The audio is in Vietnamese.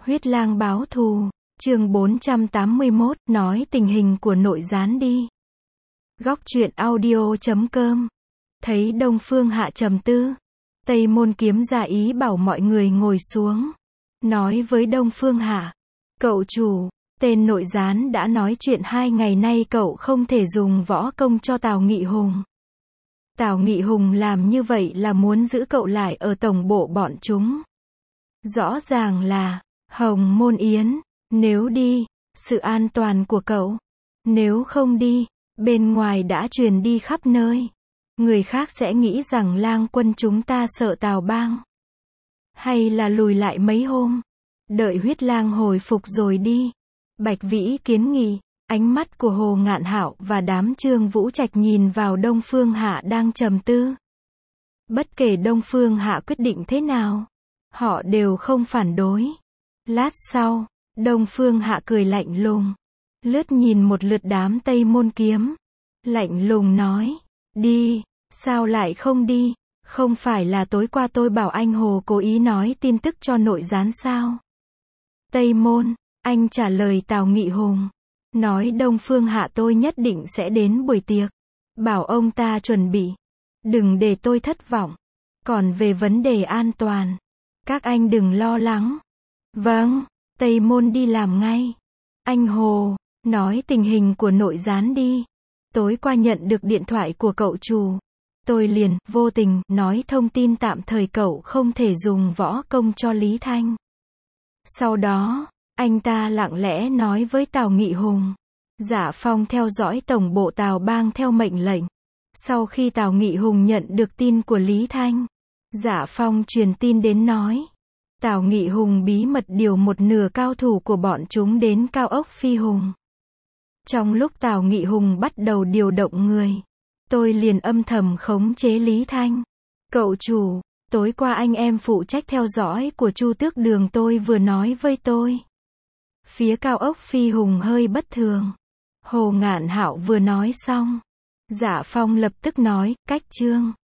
Huyết lang báo thù, chương 481, nói tình hình của nội gián đi. Góc truyện audio.com. Thấy Đông Phương Hạ trầm tư, Tây Môn Kiếm ra ý bảo mọi người ngồi xuống. Nói với Đông Phương Hạ, cậu chủ, tên nội gián đã nói chuyện 2 ngày nay cậu không thể dùng võ công cho Tào Nghị Hùng. Tào Nghị Hùng làm như vậy là muốn giữ cậu lại ở tổng bộ bọn chúng. Rõ ràng là Hồng Môn Yến, nếu đi, sự an toàn của cậu. Nếu không đi, bên ngoài đã truyền đi khắp nơi. Người khác sẽ nghĩ rằng lang quân chúng ta sợ Tào Bang. Hay là lùi lại mấy hôm, đợi huyết lang hồi phục rồi đi. Bạch Vĩ kiến nghị. Ánh mắt của Hồ Ngạn Hạo và đám Trương Vũ Trạch nhìn vào Đông Phương Hạ đang trầm tư. Bất kể Đông Phương Hạ quyết định thế nào, họ đều không phản đối. Lát sau, Đông Phương Hạ cười lạnh lùng, lướt nhìn một lượt đám Tây Môn Kiếm. Lạnh lùng nói, đi, sao lại không đi, không phải là tối qua tôi bảo anh Hồ cố ý nói tin tức cho nội gián sao? Tây Môn, anh trả lời Tào Nghị Hùng. Nói Đông Phương Hạ tôi nhất định sẽ đến buổi tiệc. Bảo ông ta chuẩn bị. Đừng để tôi thất vọng. Còn về vấn đề an toàn, các anh đừng lo lắng. Vâng, Tây Môn đi làm ngay. Anh Hồ, nói tình hình của nội gián đi. Tối qua nhận được điện thoại của cậu chủ. Tôi liền, vô tình, nói thông tin tạm thời cậu không thể dùng võ công cho Lý Thanh. Sau đó, anh ta lặng lẽ nói với Tào Nghị Hùng. Dạ Phong theo dõi tổng bộ Tào Bang theo mệnh lệnh. Sau khi Tào Nghị Hùng nhận được tin của Lý Thanh, Dạ Phong truyền tin đến nói. Tào Nghị Hùng bí mật điều một nửa cao thủ của bọn chúng đến cao ốc Phi Hùng. Trong lúc Tào Nghị Hùng bắt đầu điều động người, tôi liền âm thầm khống chế Lý Thanh. Cậu chủ, tối qua anh em phụ trách theo dõi của Chu Tước Đường tôi vừa nói với tôi. Phía cao ốc Phi Hùng hơi bất thường. Hồ Ngạn Hạo vừa nói xong, Dạ Phong lập tức nói, cách Trương